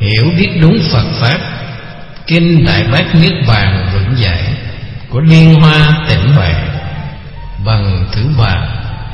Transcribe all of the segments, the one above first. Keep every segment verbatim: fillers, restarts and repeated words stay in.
hiểu biết đúng Phật Pháp. Kinh Đại Bát Niết Bàn vững dạy của Liên Hoa Tịnh Huệ. Bằng thứ ba.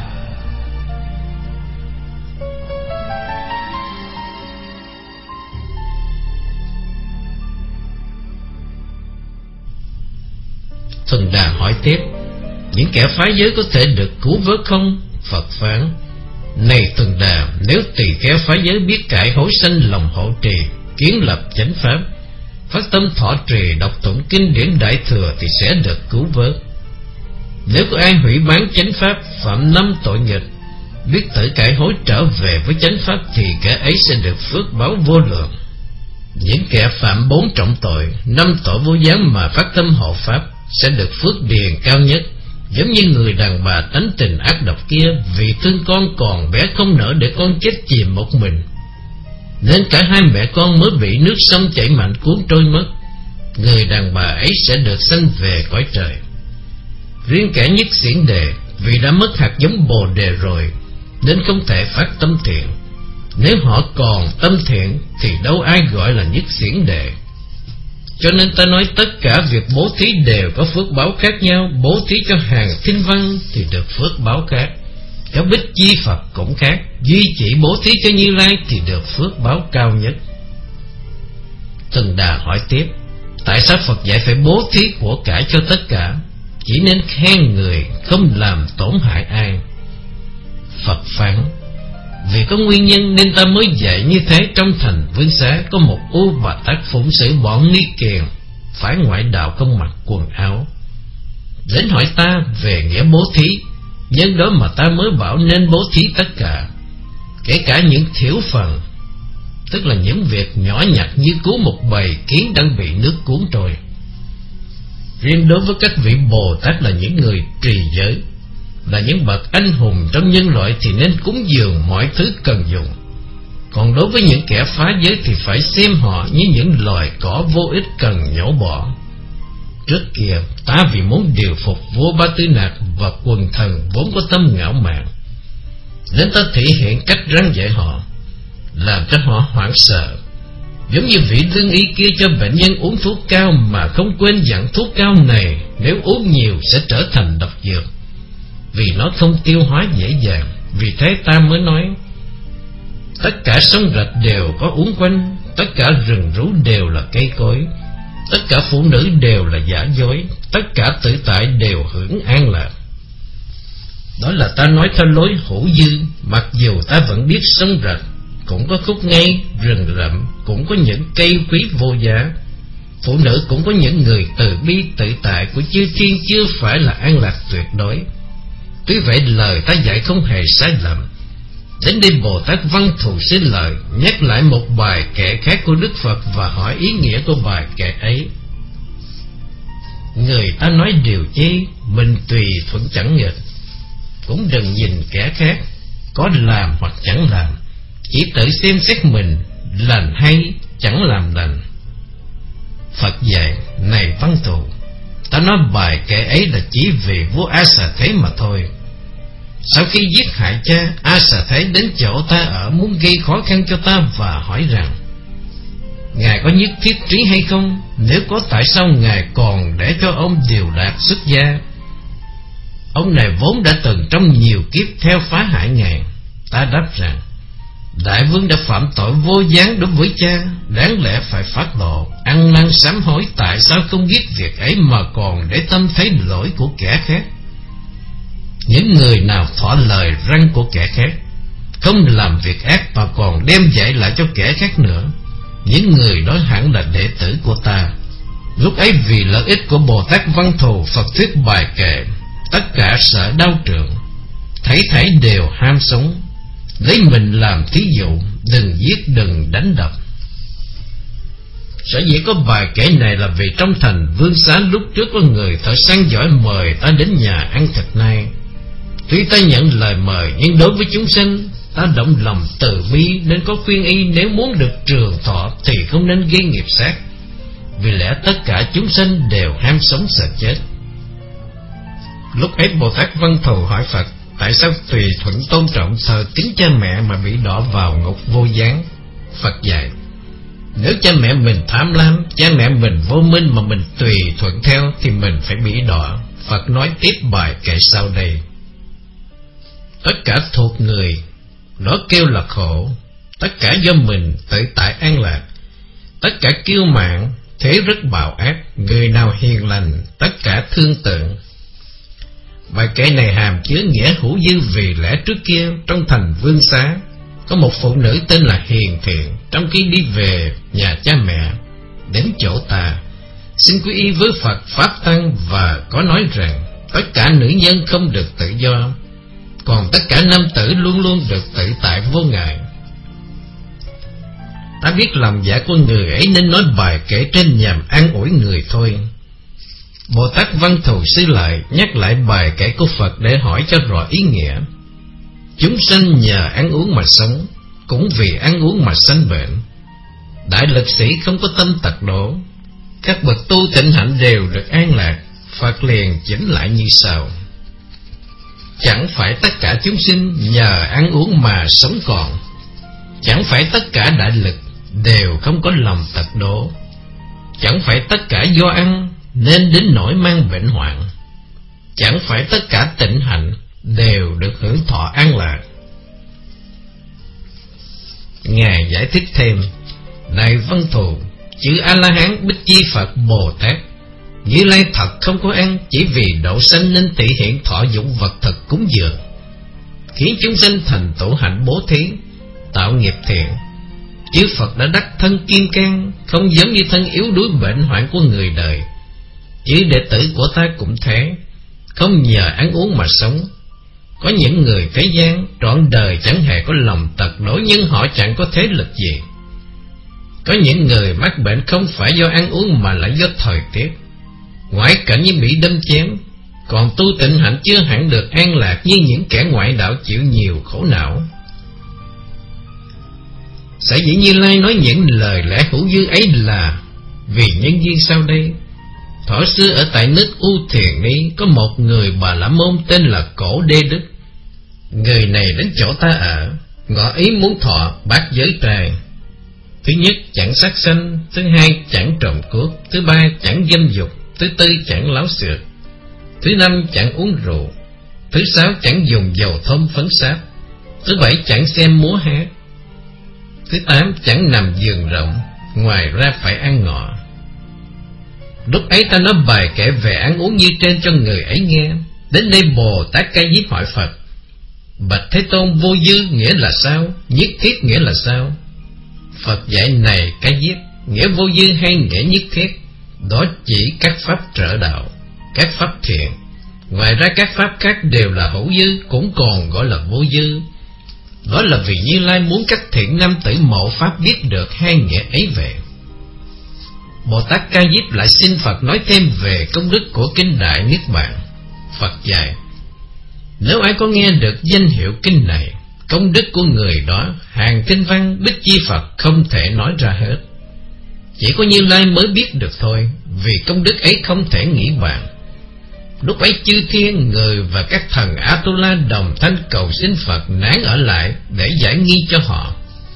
Thuần Đà hỏi tiếp: những kẻ phá giới có thể được cứu vớt không? Phật phán: này Thuần Đà, nếu tỳ kheo phá giới biết cải hối sanh lòng hộ trì, kiến lập chánh pháp, phát tâm thọ trì, đọc tụng kinh điển Đại Thừa thì sẽ được cứu vớt. Nếu có ai hủy bán chánh pháp, phạm năm tội nghịch, biết tự cải hối trở về với chánh pháp thì kẻ ấy sẽ được phước báo vô lượng. Những kẻ phạm bốn trọng tội, năm tội vô gián mà phát tâm hộ pháp sẽ được phước điền cao nhất. Giống như người đàn bà tánh tình ác độc kia, vì thương con còn bé không nỡ để con chết chìm một mình, nên cả hai mẹ con mới bị nước sông chảy mạnh cuốn trôi mất. Người đàn bà ấy sẽ được sanh về cõi trời. Riêng kẻ nhất xiển đề, vì đã mất hạt giống bồ đề rồi nên không thể phát tâm thiện. Nếu họ còn tâm thiện thì đâu ai gọi là nhất xiển đề. Cho nên ta nói tất cả việc bố thí đều có phước báo khác nhau. Bố thí cho hàng kinh văn thì được phước báo khác, cho bích chi Phật cũng khác. Duy chỉ bố thí cho Như Lai thì được phước báo cao nhất. Thuần Đà hỏi tiếp: tại sao Phật dạy phải bố thí của cải cho tất cả, chỉ nên khen người, không làm tổn hại ai? Phật phán: vì có nguyên nhân nên ta mới dạy như thế. Trong thành Vương Xá có một U Bà Tát phụng sự bọn nghi kiền, phải ngoại đạo không mặc quần áo, đến hỏi ta về nghĩa bố thí. Nhân đó mà ta mới bảo nên bố thí tất cả, kể cả những thiểu phần, tức là những việc nhỏ nhặt như cứu một bầy kiến đang bị nước cuốn trôi. Riêng đối với các vị Bồ Tát là những người trì giới, là những bậc anh hùng trong nhân loại thì nên cúng dường mọi thứ cần dùng. Còn đối với những kẻ phá giới thì phải xem họ như những loài cỏ vô ích cần nhổ bỏ. Trước kia ta vì muốn điều phục vua Ba Tư Nạc và quần thần vốn có tâm ngạo mạn, nên ta thể hiện cách răn dạy họ, làm cho họ hoảng sợ. Giống như vị lương y kia cho bệnh nhân uống thuốc cao mà không quên dặn thuốc cao này nếu uống nhiều sẽ trở thành độc dược, vì nó không tiêu hóa dễ dàng. Vì thế ta mới nói: tất cả sông rạch đều có uốn quanh, tất cả rừng rú đều là cây cối, tất cả phụ nữ đều là giả dối, tất cả tự tại đều hưởng an lạc. Đó là ta nói theo lối hữu dư. Mặc dù ta vẫn biết sông rạch cũng có khúc ngay, rừng rậm cũng có những cây quý vô giá, phụ nữ cũng có những người từ bi tự tại của chư thiên, chưa phải là an lạc tuyệt đối. Tuy vậy lời ta dạy không hề sai lầm. Đến đây Bồ Tát Văn Thù xin lời nhắc lại một bài kệ khác của Đức Phật và hỏi ý nghĩa của bài kệ ấy. Người ta nói điều chi, mình tùy thuận chẳng nghịch, cũng đừng nhìn kẻ khác có làm hoặc chẳng làm, chỉ tự xem xét mình lành hay chẳng làm lành. Phật dạy: này Văn Thù, ta nói bài kệ ấy là chỉ vì vua A Xà Thế mà thôi. Sau khi giết hại cha, A Xà Thế đến chỗ ta ở muốn gây khó khăn cho ta và hỏi rằng: ngài có nhất thiết trí hay không? Nếu có, tại sao ngài còn để cho ông Điều Đạt xuất gia? Ông này vốn đã từng trong nhiều kiếp theo phá hại ngài. Ta đáp rằng: đại vương đã phạm tội vô gián đối với cha, đáng lẽ phải phát lộ, ăn năn sám hối. Tại sao không biết việc ấy mà còn để tâm thấy lỗi của kẻ khác? Những người nào thọ lời răn của kẻ khác, không làm việc ác mà còn đem dạy lại cho kẻ khác nữa, những người đó hẳn là đệ tử của ta. Lúc ấy vì lợi ích của Bồ Tát Văn Thù, Phật thuyết bài kệ: tất cả sợ đau trượng, thảy thảy đều ham sống, lấy mình làm thí dụ, đừng giết đừng đánh đập. Sở dĩ có bài kể này là vì trong thành Vương Xá lúc trước có người thợ săn giỏi mời ta đến nhà ăn thịt nay. Tuy ta nhận lời mời, nhưng đối với chúng sinh ta động lòng từ bi, nên có khuyên y nếu muốn được trường thọ thì không nên gây nghiệp sát, vì lẽ tất cả chúng sinh đều ham sống sợ chết. Lúc ấy Bồ Tát Văn Thù hỏi Phật: tại sao tùy thuận tôn trọng thờ kính cha mẹ mà bị đọa vào ngục vô gián? Phật dạy: Nếu cha mẹ mình tham lam, cha mẹ mình vô minh mà mình tùy thuận theo thì mình phải bị đọa. Phật nói tiếp bài kệ sau đây: tất cả thuộc người, nó kêu là khổ. Tất cả do mình tự tại an lạc. Tất cả kiêu mạn, thế rất bạo ác. Người nào hiền lành, tất cả thương tượng. Bài kệ này hàm chứa nghĩa hữu dư. Vì lẽ trước kia trong thành Vương Xá có một phụ nữ tên là Hiền Thiện. Trong khi đi về nhà cha mẹ, đến chỗ ta xin quy y với Phật Pháp Tăng, và có nói rằng tất cả nữ nhân không được tự do, còn tất cả nam tử luôn luôn được tự tại vô ngại. Ta biết lòng dạ của người ấy nên nói bài kể trên nhằm an ủi người thôi. Bồ Tát Văn Thù Sư Lợi nhắc lại bài kể của Phật để hỏi cho rõ ý nghĩa. Chúng sanh nhờ ăn uống mà sống, cũng vì ăn uống mà sanh bệnh. Đại lực sĩ không có tâm tật đổ. Các bậc tu tịnh hạnh đều được an lạc. Phật liền chỉnh lại như sau: chẳng phải tất cả chúng sinh nhờ ăn uống mà sống còn. Chẳng phải tất cả đại lực đều không có lòng tật đổ. Chẳng phải tất cả do ăn nên đến nỗi mang bệnh hoạn. Chẳng phải tất cả tịnh hạnh đều được hưởng thọ an lạc. Ngài giải thích thêm: này Văn Thù, chữ A-la-hán Bích Chi Phật Bồ Tát Như Lai thật không có ăn, chỉ vì độ sanh nên thị hiện thọ dụng vật thực cúng dường, khiến chúng sanh thành tựu hạnh bố thí, tạo nghiệp thiện. Chư Phật đã đắc thân kiên can, không giống như thân yếu đuối bệnh hoạn của người đời. Chư đệ tử của ta cũng thế, không nhờ ăn uống mà sống. Có những người thế gian trọn đời chẳng hề có lòng tật đổ, nhưng họ chẳng có thế lực gì. Có những người mắc bệnh không phải do ăn uống mà là do thời tiết, ngoại cảnh như bị đâm chém. Còn tu tịnh hạnh chưa hẳn được an lạc như những kẻ ngoại đạo chịu nhiều khổ não. Sở dĩ Như Lai nói những lời lẽ hữu dư ấy là vì nhân duyên sau đây. Thuở xưa ở tại nước U Thiền Ni có một người Bà La Môn tên là Cổ Đê Đức. Người này đến chỗ ta ở, ngỏ ý muốn thọ bát giới trai. Thứ nhất, chẳng sát sanh. Thứ hai, chẳng trộm cướp. Thứ ba, chẳng dâm dục. Thứ tư, chẳng láo xược. Thứ năm, chẳng uống rượu. Thứ sáu, chẳng dùng dầu thơm phấn sáp. Thứ bảy, chẳng xem múa hát. Thứ tám, chẳng nằm giường rộng. Ngoài ra phải ăn ngọ. Lúc ấy ta nói bài kể về ăn uống như trên cho người ấy nghe. Đến đây Bồ Tát Ca Diếp hỏi Phật: bạch Thế Tôn, vô dư nghĩa là sao? Nhất thiết nghĩa là sao? Phật dạy: này Ca Diếp, nghĩa vô dư hay nghĩa nhất thiết, đó chỉ các pháp trợ đạo, các pháp thiện. Ngoài ra các pháp khác đều là hữu dư, cũng còn gọi là vô dư. Đó là vì Như Lai muốn các thiện nam tử mộ pháp biết được hai nghĩa ấy về. Bồ Tát Ca Diếp lại xin Phật nói thêm về công đức của kinh Đại Niết Bàn. Phật dạy: nếu ai có nghe được danh hiệu kinh này, công đức của người đó hàng kinh văn Bích Chi Phật không thể nói ra hết. Chỉ có Như Lai mới biết được thôi, vì công đức ấy không thể nghĩ bàn. Lúc ấy chư thiên, người và các thần A-tu-la đồng thanh cầu xin Phật nán ở lại để giải nghi cho họ.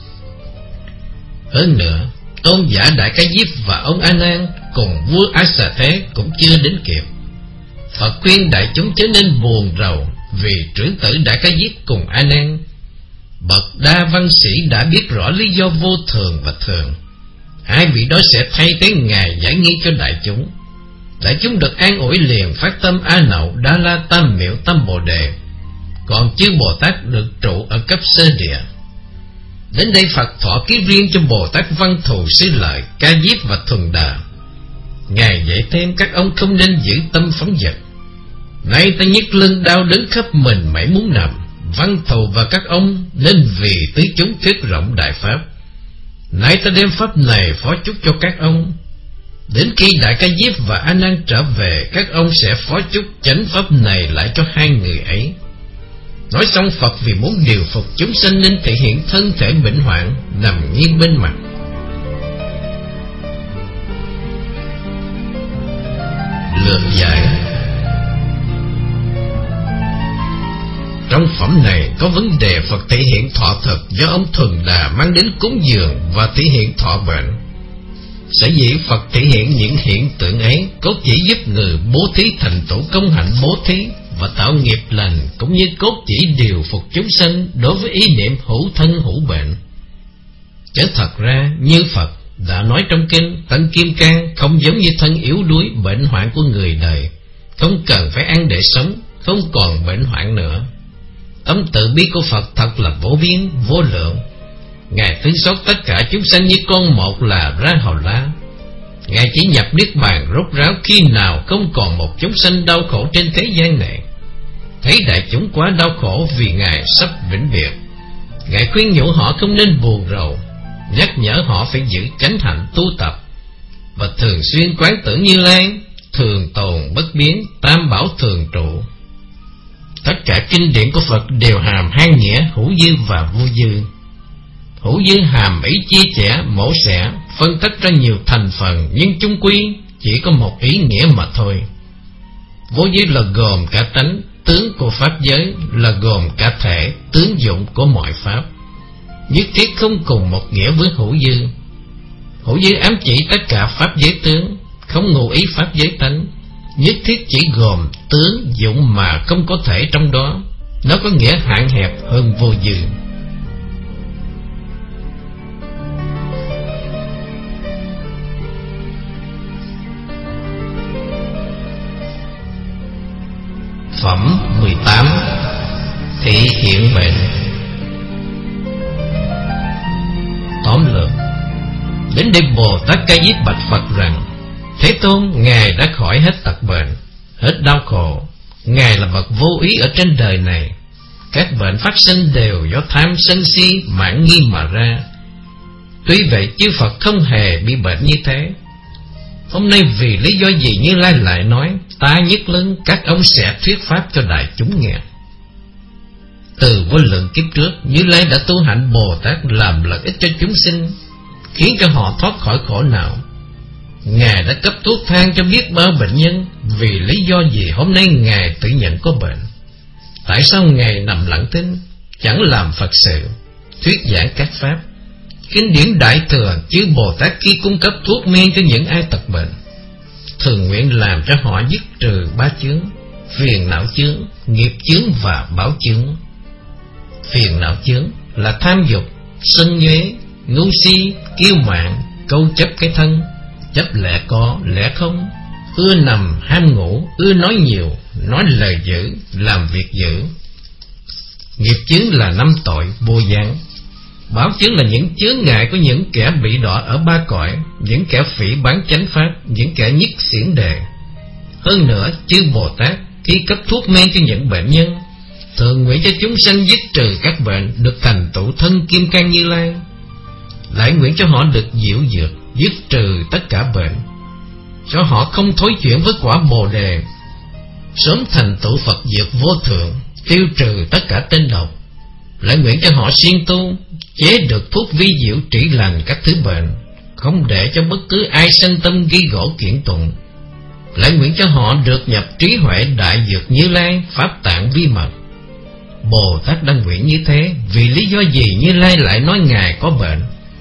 Hơn nữa, tôn giả Đại Ca Diếp và ông A Nan cùng vua A Xà Thế cũng chưa đến kịp. Phật khuyên đại chúng chớ nên buồn rầu, vì trưởng tử Đại Ca Diếp cùng A Nan, bậc đa văn sĩ đã biết rõ lý do vô thường và thường. Hai vị đó sẽ thay thế Ngài giải nghi cho đại chúng. Đại chúng được an ủi liền phát tâm A Nậu Đa La Tam Miệu Tam Bồ Đề. Còn chư Bồ Tát được trụ ở cấp sơ địa. Đến đây Phật thọ ký riêng cho Bồ Tát Văn Thù Sư Lợi, Ca Diếp và Thuần Đà. Ngài dạy thêm các ông không nên giữ tâm phóng dật. Nay ta nhức lưng đau đớn khắp mình mãi muốn nằm. Văn Thù và các ông nên vì tứ chúng thuyết rộng đại pháp. Nay ta đem pháp này phó chúc cho các ông. Đến khi Đại Ca Diếp và A Nan trở về, các ông sẽ phó chúc chánh pháp này lại cho hai người ấy. Nói xong, Phật vì muốn điều phục chúng sanh nên thể hiện thân thể bệnh hoạn nằm nghiêng bên mặt. Lược giải. Trong phẩm này có vấn đề Phật thể hiện thọ thực do ông Thuần Đà mang đến cúng dường và thể hiện thọ bệnh. Sở dĩ Phật thể hiện những hiện tượng ấy cốt chỉ giúp người bố thí thành tựu công hạnh bố thí và tạo nghiệp lành, cũng như cốt chỉ điều phục chúng sanh đối với ý niệm hữu thân hữu bệnh. Chứ thật ra như Phật đã nói trong kinh Tấn Kim Cang, không giống như thân yếu đuối bệnh hoạn của người đời, không cần phải ăn để sống, không còn bệnh hoạn nữa. Tấm từ bi của Phật thật là vô biên vô lượng. Ngài thương xót tất cả chúng sanh như con một là Ra Hầu La. Ngài chỉ nhập niết bàn rốt ráo khi nào không còn một chúng sanh đau khổ trên thế gian này. Thấy đại chúng quá đau khổ vì Ngài sắp vĩnh biệt, Ngài khuyên nhủ họ không nên buồn rầu, nhắc nhở họ phải giữ chánh hạnh tu tập và thường xuyên quán tưởng Như Lai, thường tồn bất biến, tam bảo thường trụ. Tất cả kinh điển của Phật đều hàm hai nghĩa hữu dư và vô dư. Hữu dư hàm ý chia sẻ, mổ xẻ, phân tách ra nhiều thành phần, nhưng chung quy chỉ có một ý nghĩa mà thôi. Vô dư là gồm cả tánh, tướng của pháp giới, là gồm cả thể, tướng dụng của mọi pháp. Nhất thiết không cùng một nghĩa với hữu dư. Hữu dư ám chỉ tất cả pháp giới tướng, không ngụ ý pháp giới tánh. Nhất thiết chỉ gồm tướng dụng mà không có thể trong đó. Nó có nghĩa hạn hẹp hơn vô dư. Phẩm mười tám. Thị hiện bệnh. Tóm lược, đến đây Bồ Tát Ca Diếp bạch Phật rằng: Thế Tôn, Ngài đã khỏi hết tật bệnh, hết đau khổ. Ngài là bậc vô ý ở trên đời này. Các bệnh phát sinh đều do tham sân si mãn nghi mà ra. Tuy vậy chư Phật không hề bị bệnh như thế. Hôm nay vì lý do gì Như Lai lại nói ta nhất lớn các ông sẽ thuyết pháp cho đại chúng nghe? Từ vô lượng kiếp trước, Như Lai đã tu hạnh Bồ Tát làm lợi ích cho chúng sinh, khiến cho họ thoát khỏi khổ não. Ngài đã cấp thuốc thang cho biết bao bệnh nhân. Vì lý do gì hôm nay Ngài tự nhận có bệnh? Tại sao Ngài nằm lặng thinh, chẳng làm Phật sự, thuyết giảng các pháp? Kinh điển Đại Thừa chư Bồ Tát khi cung cấp thuốc men cho những ai tật bệnh, thường nguyện làm cho họ dứt trừ ba chướng: phiền não chướng, nghiệp chướng và báo chướng. Phiền não chướng là tham dục, sân nhuế, ngu si, kiêu mạn, câu chấp cái thân, chấp lẽ có lẽ không, ưa nằm ham ngủ, ưa nói nhiều, nói lời dữ, làm việc dữ. Nghiệp chướng là năm tội vô gián. Báo chướng là những chướng ngại của những kẻ bị đọa ở ba cõi, những kẻ phỉ báng chánh pháp, những kẻ nhất xiển đề. Hơn nữa, chư Bồ Tát khi cấp thuốc men cho những bệnh nhân, thường nguyện cho chúng sanh dứt trừ các bệnh, được thành tựu thân Kim Cang Như Lai. Lại nguyện cho họ được diệu dược, dứt trừ tất cả bệnh, cho họ không thối chuyển với quả Bồ Đề, sớm thành tựu Phật dược vô thượng, tiêu trừ tất cả tên độc. Lại nguyện cho họ siêng tu, chế được thuốc vi diệu trị lành các thứ bệnh, không để cho bất cứ ai sân tâm ghi gỗ kiện tụng. Lại nguyện cho họ được nhập trí huệ đại dược Như Lai, pháp tạng vi mật. Bồ Tát đang nguyện như thế, vì lý do gì Như Lai lại nói Ngài có bệnh?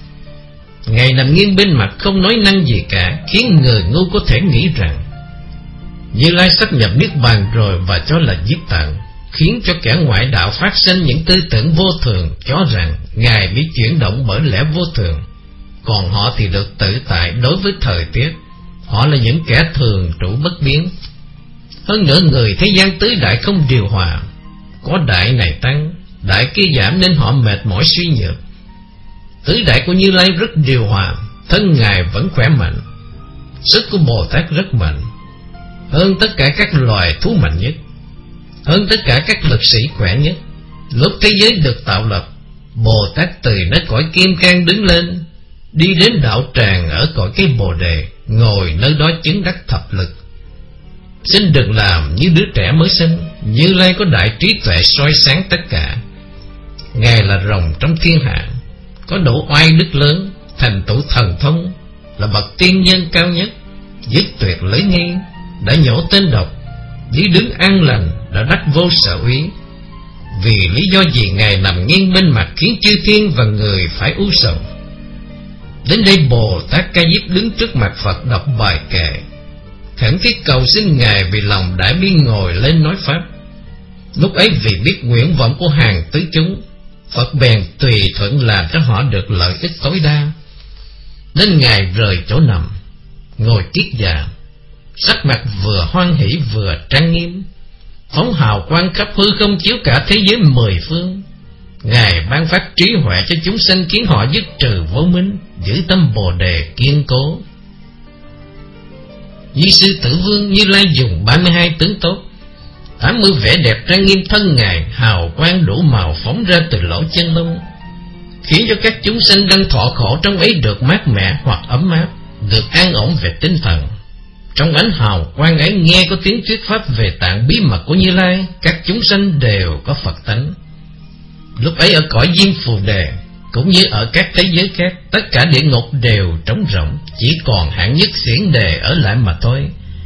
Ngài nằm nghiêng bên mặt không nói năng gì cả, khiến người ngu có thể nghĩ rằng Như Lai sắp nhập niết bàn rồi và cho là giết tận, khiến cho kẻ ngoại đạo phát sinh những tư tưởng vô thường, cho rằng Ngài bị chuyển động bởi lẽ vô thường. Còn họ thì được tự tại đối với thời tiết. Họ là những kẻ thường trụ bất biến. Hơn nữa người thế gian tứ đại không điều hòa, có đại này tăng, đại kia giảm, nên họ mệt mỏi suy nhược. Tứ đại của Như Lai rất điều hòa, thân Ngài vẫn khỏe mạnh. Sức của Bồ Tát rất mạnh, hơn tất cả các loài thú mạnh nhất, hơn tất cả các lực sĩ khỏe nhất. Lúc thế giới được tạo lập, Bồ Tát từ nơi cõi Kim Cang đứng lên, đi đến đạo tràng ở cõi cây Bồ Đề, ngồi nơi đó chứng đắc thập lực. Xin đừng làm như đứa trẻ mới sinh. Như Lai có đại trí tuệ soi sáng tất cả. Ngài là rồng trong thiên hạ, có đủ oai đức lớn, thành tựu thần thông, là bậc tiên nhân cao nhất, dứt tuyệt lưỡi nghi, đã nhổ tên độc, đi đứng an lành, đã đắc vô sở úy. Vì lý do gì Ngài nằm nghiêng bên mặt khiến chư thiên và người phải u sầu? Đến đây Bồ Tát Ca Diếp đứng trước mặt Phật đọc bài kệ, khẩn thiết cầu xin Ngài vì lòng đại bi ngồi lên nói pháp. Lúc ấy vì biết nguyện vọng của hàng tứ chúng, Phật bèn tùy thuận làm cho họ được lợi ích tối đa. Nên Ngài rời chỗ nằm, ngồi kiết già, sắc mặt vừa hoan hỷ vừa trang nghiêm, phóng hào quang khắp hư không chiếu cả thế giới mười phương. Ngài ban phát trí huệ cho chúng sanh, khiến họ dứt trừ vô minh, giữ tâm Bồ đề kiên cố. Di sư Tử Vương Như Lai dùng ba mươi hai tướng tốt, tám mươi vẻ đẹp trang nghiêm thân Ngài, hào quang đủ màu phóng ra từ lỗ chân lông, khiến cho các chúng sanh đang thọ khổ trong ấy được mát mẻ hoặc ấm áp, được an ổn về tinh thần. Trong ánh hào quang ấy nghe có tiếng thuyết pháp về tạng bí mật của Như Lai, các chúng sanh đều có Phật tánh. Lúc ấy ở cõi Diêm Phù Đề cũng như ở các thế giới khác, tất cả địa ngục đều trống rỗng, chỉ còn hạng nhất xiển đề ở lại mà thôi.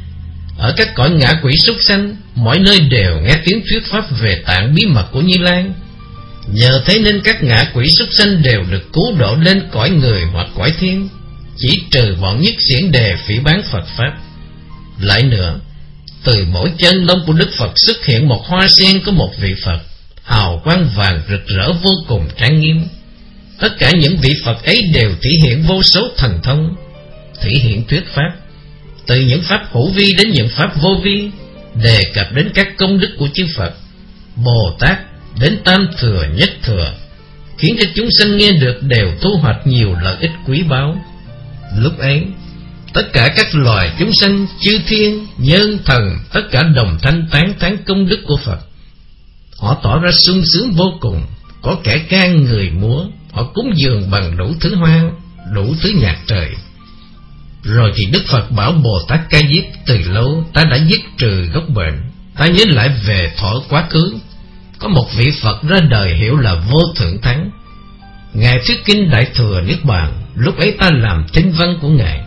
Ở các cõi ngạ quỷ súc sanh, mọi nơi đều nghe tiếng thuyết pháp về tạng bí mật của Như Lai. Nhờ thế nên các ngạ quỷ súc sanh đều được cứu độ lên cõi người hoặc cõi thiên, chỉ trừ bọn nhất xiển đề phỉ báng Phật pháp. Lại nữa, từ mỗi chân lông của Đức Phật xuất hiện một hoa sen có một vị Phật, hào quang vàng rực rỡ vô cùng trang nghiêm. Tất cả những vị Phật ấy đều thể hiện vô số thần thông, thể hiện thuyết pháp, từ những pháp hữu vi đến những pháp vô vi, đề cập đến các công đức của chư Phật, Bồ Tát đến tam thừa nhất thừa, khiến cho chúng sanh nghe được đều thu hoạch nhiều lợi ích quý báu. Lúc ấy, tất cả các loài chúng sanh, chư thiên, nhân thần, tất cả đồng thanh tán thán công đức của Phật. Họ tỏ ra sung sướng vô cùng, có kẻ ca người múa, họ cúng dường bằng đủ thứ hoa, đủ thứ nhạc trời. Rồi thì Đức Phật bảo Bồ Tát Ca Diếp, từ lâu ta đã dứt trừ gốc bệnh, ta nhớ lại về thuở quá khứ. Có một vị Phật ra đời hiệu là Vô Thượng Thắng. Ngài thuyết kinh Đại Thừa Niết Bàn, lúc ấy ta làm thính văn của Ngài.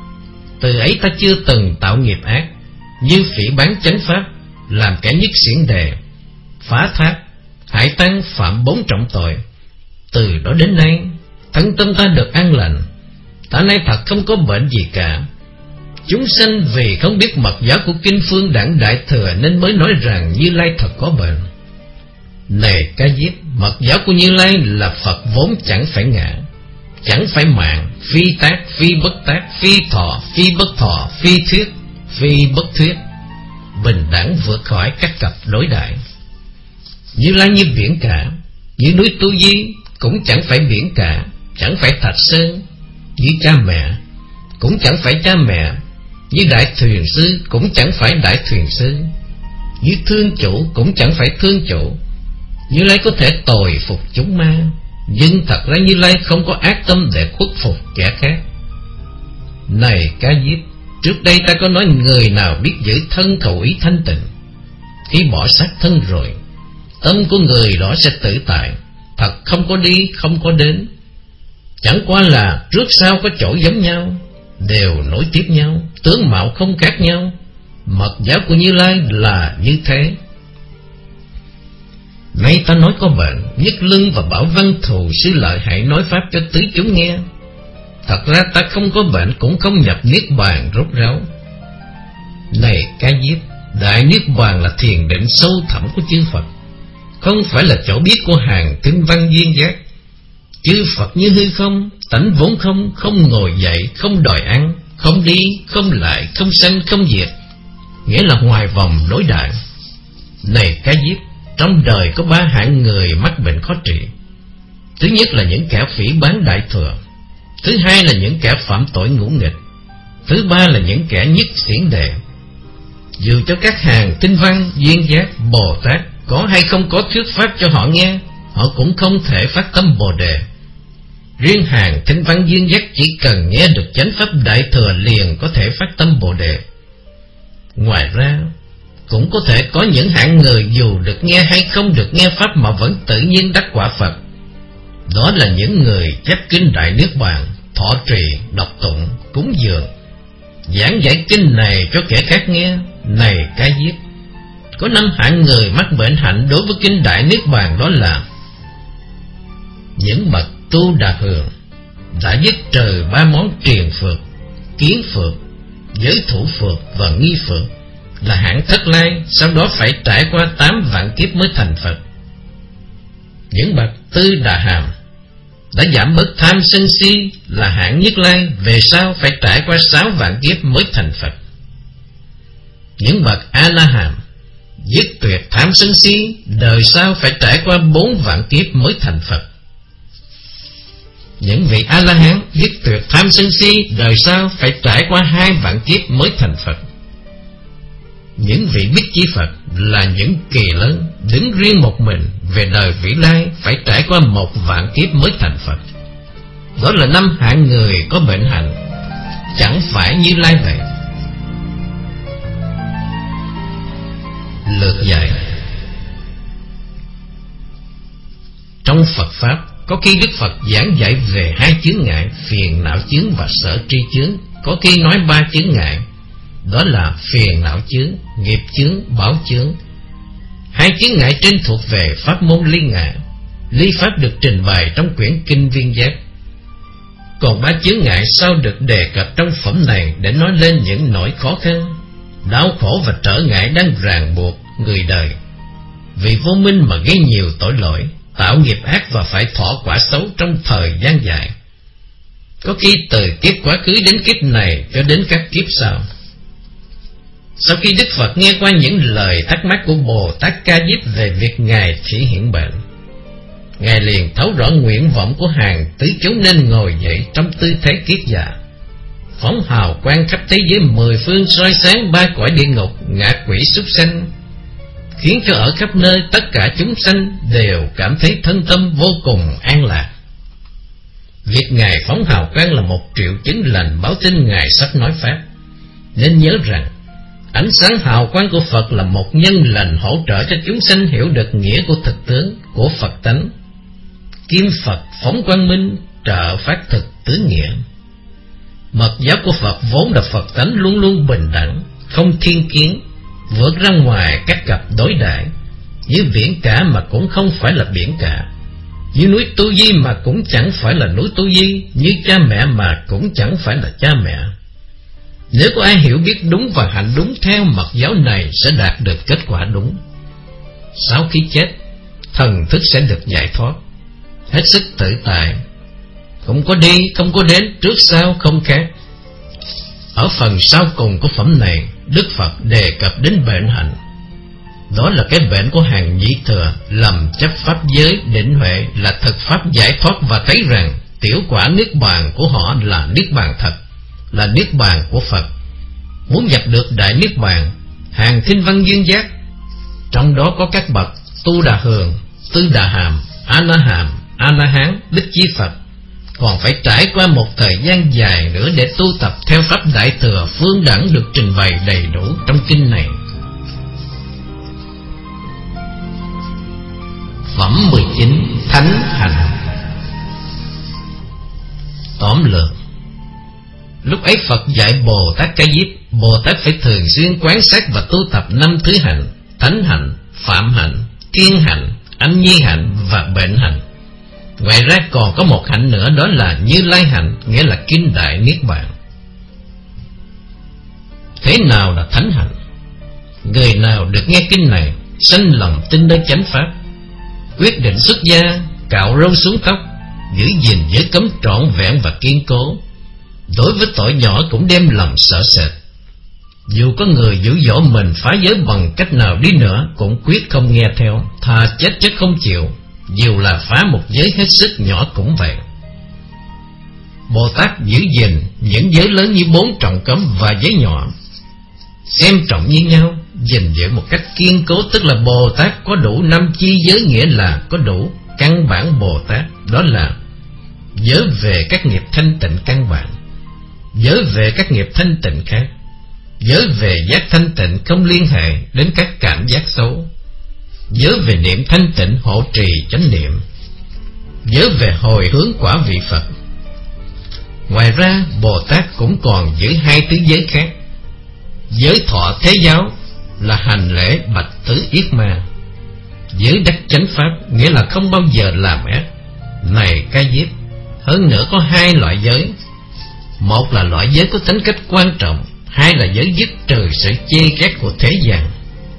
Từ ấy ta chưa từng tạo nghiệp ác, như phỉ báng chánh pháp, làm kẻ nhất xiển đề, phá thác, hải tăng, phạm bốn trọng tội. Từ đó đến nay, thân tâm ta được an lành, ta nay thật không có bệnh gì cả. Chúng sanh vì không biết mật giáo của kinh Phương Đẳng Đại Thừa nên mới nói rằng Như Lai thật có bệnh. Này Ca Diếp, mật giáo của Như Lai là Phật vốn chẳng phải ngã, chẳng phải mạng, phi tác, phi bất tác, phi thọ, phi bất thọ, phi thuyết, phi bất thuyết, bình đẳng vượt khỏi các cặp đối đại. Như Lai như biển cả, như núi Tu Di cũng chẳng phải biển cả, chẳng phải thạch sơn, như cha mẹ cũng chẳng phải cha mẹ, như đại thuyền sư cũng chẳng phải đại thuyền sư, như thương chủ cũng chẳng phải thương chủ. Như Lai có thể tồi phục chúng ma, nhưng thật ra Như Lai không có ác tâm để khuất phục kẻ khác. Này Ca Diếp, trước đây ta có nói người nào biết giữ thân khẩu ý thanh tịnh, khi bỏ xác thân rồi, tâm của người đó sẽ tự tại, thật không có đi không có đến. Chẳng qua là trước sau có chỗ giống nhau, đều nối tiếp nhau, tướng mạo không khác nhau. Mật giáo của Như Lai là như thế. Nay ta nói có bệnh, nhất lưng và bảo văn thù sư lợi hại nói pháp cho tứ chúng nghe. Thật ra ta không có bệnh, cũng không nhập niết bàn rốt ráo. Này Ca Diếp, đại niết bàn là thiền định sâu thẳm của chư Phật, không phải là chỗ biết của hàng tinh văn duyên giác. Chư Phật như hư không, tánh vốn không, không ngồi dậy, không đòi ăn, không đi, không lại, không sanh, không diệt, nghĩa là ngoài vòng đối đại. Này Ca Diếp, trong đời có ba hạng người mắc bệnh khó trị. Thứ nhất là những kẻ phỉ báng Đại Thừa, thứ hai là những kẻ phạm tội ngũ nghịch, thứ ba là những kẻ nhất xiển đề. Dù cho các hàng tinh văn, duyên giác, Bồ Tát có hay không có thuyết pháp cho họ nghe, họ cũng không thể phát tâm Bồ đề. Riêng hàng tinh văn duyên giác chỉ cần nghe được chánh pháp Đại Thừa liền có thể phát tâm Bồ đề. Ngoài ra, cũng có thể có những hạng người dù được nghe hay không được nghe pháp mà vẫn tự nhiên đắc quả Phật. Đó là những người chép kinh Đại Niết Bàn, thọ trì, đọc tụng, cúng dường, giảng giải kinh này cho kẻ khác nghe. Này Ca Diếp, có năm hạng người mắc bệnh hạnh đối với kinh Đại Niết Bàn, đó là những bậc tu đà hường, đã dứt trừ ba món triền phược, kiến phược, giới thủ phược và nghi phược, là hạng thất lai, sau đó phải trải qua tám vạn kiếp mới thành Phật. Những bậc Tư Đà Hàm đã giảm bớt tham sân si, là hạng nhất lai, về sau phải trải qua sáu vạn kiếp mới thành Phật. Những bậc A La Hàm dứt tuyệt tham sân si, đời sau phải trải qua bốn vạn kiếp mới thành Phật. Những vị A La Hán dứt tuyệt tham sân si, đời sau phải trải qua hai vạn kiếp mới thành Phật. Những vị Bích Chi Phật là những kỳ lớn đứng riêng một mình, về đời vĩ lai phải trải qua một vạn kiếp mới thành Phật. Đó là năm hạng người có bệnh hạnh, chẳng phải Như Lai vậy. Lược dạy. Trong Phật Pháp, có khi Đức Phật giảng dạy về hai chướng ngại, phiền não chướng và sở tri chướng. Có khi nói ba chướng ngại, đó là phiền não chướng, nghiệp chướng, báo chướng. Hai chướng ngại trên thuộc về pháp môn ly ngại, ly pháp được trình bày trong quyển Kinh Viên Giác. Còn ba chướng ngại sau được đề cập trong phẩm này để nói lên những nỗi khó khăn, đau khổ và trở ngại đang ràng buộc người đời, vì vô minh mà gây nhiều tội lỗi, tạo nghiệp ác và phải thọ quả xấu trong thời gian dài, có khi từ kiếp quá khứ đến kiếp này cho đến các kiếp sau. Sau khi Đức Phật nghe qua những lời thắc mắc của Bồ Tát Ca Diếp về việc Ngài chỉ hiện bệnh, Ngài liền thấu rõ nguyện vọng của hàng tứ chúng nên ngồi dậy trong tư thế kiết già, phóng hào quang khắp thế giới mười phương, soi sáng ba cõi địa ngục, ngạ quỷ súc sanh, khiến cho ở khắp nơi tất cả chúng sanh đều cảm thấy thân tâm vô cùng an lạc. Việc Ngài phóng hào quang là một triệu chứng lành báo tin Ngài sắp nói Pháp. Nên nhớ rằng ánh sáng hào quang của Phật là một nhân lành hỗ trợ cho chúng sanh hiểu được nghĩa của thực tướng của Phật tánh. Kim Phật phóng quang minh, trợ phát thực tứ nghĩa. Mật giáo của Phật vốn là Phật tánh luôn luôn bình đẳng, không thiên kiến, vượt ra ngoài các cặp đối đãi, như biển cả mà cũng không phải là biển cả, như núi Tu Di mà cũng chẳng phải là núi Tu Di, như cha mẹ mà cũng chẳng phải là cha mẹ. Nếu có ai hiểu biết đúng và hành đúng theo mật giáo này sẽ đạt được kết quả đúng. Sau khi chết, thần thức sẽ được giải thoát, hết sức tự tại, không có đi, không có đến, trước sau không khác. Ở phần sau cùng của phẩm này, Đức Phật đề cập đến bệnh hạnh. Đó là cái bệnh của hàng nhị thừa, lầm chấp pháp giới định huệ là thực pháp giải thoát, và thấy rằng tiểu quả niết bàn của họ là niết bàn thật, là niết bàn của Phật. Muốn nhập được đại niết bàn, hàng thiên văn duyên giác, trong đó có các bậc Tu Đà Hường, Tư Đà Hàm, A La Hàm, A La Hán, Bích Chi Phật, còn phải trải qua một thời gian dài nữa để tu tập theo pháp đại thừa phương đẳng được trình bày đầy đủ trong kinh này. Phẩm mười chín. Thánh hạnh. Tóm lược. Lúc ấy Phật dạy Bồ Tát Ca Diếp, Bồ Tát phải thường xuyên quán sát và tu tập năm thứ hạnh: thánh hạnh, phạm hạnh, kiên hạnh, anh nhi hạnh và bệnh hạnh. Ngoài ra còn có một hạnh nữa, đó là Như Lai hạnh, nghĩa là kinh đại niết bàn. Thế nào là thánh hạnh? Người nào được nghe kinh này sanh lòng tin nơi chánh pháp, quyết định xuất gia, cạo râu xuống tóc, giữ gìn giới cấm trọn vẹn và kiên cố, đối với tội nhỏ cũng đem lòng sợ sệt. Dù có người dụ dỗ mình phá giới bằng cách nào đi nữa, cũng quyết không nghe theo, thà chết chứ không chịu, dù là phá một giới hết sức nhỏ cũng vậy. Bồ Tát giữ gìn những giới lớn như bốn trọng cấm và giới nhỏ, xem trọng như nhau, gìn giữ một cách kiên cố, tức là Bồ Tát có đủ năm chi giới, nghĩa là có đủ căn bản Bồ Tát, đó là giới về các nghiệp thanh tịnh căn bản, giới về các nghiệp thanh tịnh khác, giới về giác thanh tịnh không liên hệ đến các cảm giác xấu, giới về niệm thanh tịnh hộ trì chánh niệm, giới về hồi hướng quả vị Phật. Ngoài ra Bồ Tát cũng còn giữ hai thứ giới khác: giới thọ thế giáo là hành lễ bạch tứ yết ma, giới đắc chánh pháp nghĩa là không bao giờ làm ác. Này Ca Diếp, Hơn nữa có hai loại giới. Một là loại giới có tính cách quan trọng, hai là giới dứt trừ sự chê ghét của thế gian.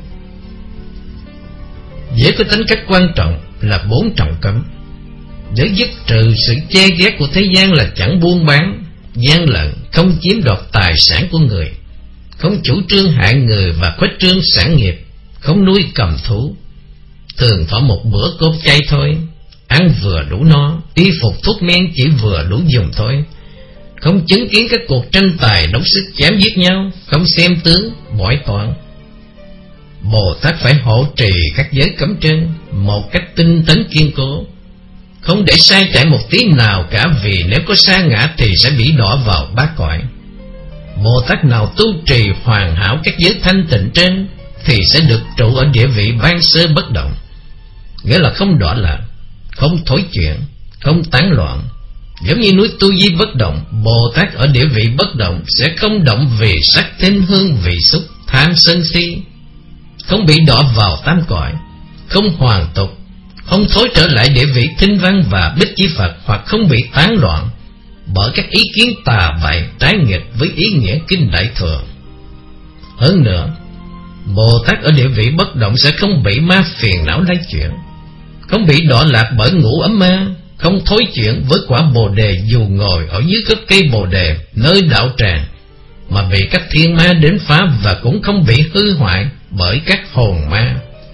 Giới có tính cách quan trọng là bốn trọng cấm. Giới dứt trừ sự chê ghét của thế gian là chẳng buôn bán, gian lận, không chiếm đoạt tài sản của người, không chủ trương hại người và khuếch trương sản nghiệp, không nuôi cầm thú, thường thọ một bữa cơm chay thôi, ăn vừa đủ no, y phục thuốc men chỉ vừa đủ dùng thôi, không chứng kiến các cuộc tranh tài đấu sức chém giết nhau, không xem tướng bói toán. Bồ Tát phải hộ trì các giới cấm trên một cách tinh tấn kiên cố, không để sai chạy một tí nào cả, vì nếu có sa ngã thì sẽ bị đọa vào bát cõi. Bồ Tát nào tu trì hoàn hảo các giới thanh tịnh trên thì sẽ được trụ ở địa vị ban sơ bất động, nghĩa là không đọa lạc, không thối chuyển, không tán loạn. Giống như núi Tu Di bất động, Bồ Tát ở địa vị bất động sẽ không động vì sắc thinh hương vị xúc, tham sân si, không bị đọa vào tam cõi, không hoàn tục, không thối trở lại địa vị thinh văn và bích chi Phật, hoặc không bị tán loạn bởi các ý kiến tà bậy trái nghịch với ý nghĩa kinh Đại Thừa. Hơn nữa, Bồ Tát ở địa vị bất động sẽ không bị ma phiền não lay chuyển, không bị đọa lạc bởi ngũ ấm ma, không thối chuyển với quả Bồ Đề dù ngồi ở dưới gốc cây Bồ Đề nơi đạo tràng mà bị các thiên ma đến phá, và cũng không bị hư hoại bởi các hồn ma.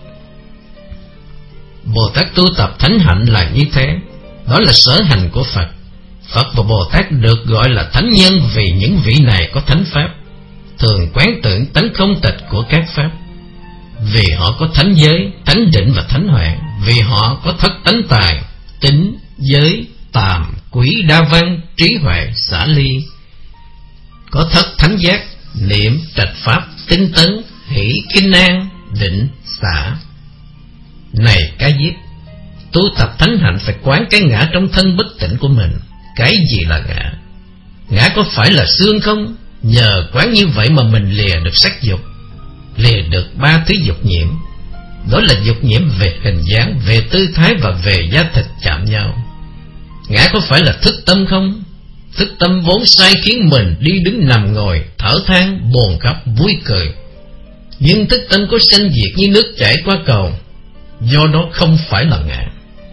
Bồ Tát tu tập thánh hạnh là như thế, đó là sở hành của Phật. Phật và Bồ Tát được gọi là thánh nhân vì những vị này có thánh pháp, thường quán tưởng tánh không tịch của các pháp, vì họ có thánh giới, thánh định và thánh huệ, vì họ có thất tánh tài, tính, giới, tàm, quý, đa văn, trí huệ, xả ly, có thất thánh giác, niệm, trạch pháp, tinh tấn, hỷ, kinh an, định, xả. Này Cá Diếp, tu tập thánh hạnh phải quán cái ngã trong thân bất tịnh của mình. Cái gì là ngã? Ngã có phải là xương không? Nhờ quán như vậy mà mình lìa được sắc dục, lìa được ba thứ dục nhiễm. Đó là dục nhiễm về hình dáng, về tư thái và về da thịt chạm nhau. Ngã có phải là thức tâm không? Thức tâm vốn sai khiến mình đi đứng nằm ngồi, thở than, buồn khóc, vui cười. Nhưng thức tâm có sanh diệt như nước chảy qua cầu, do đó không phải là ngã.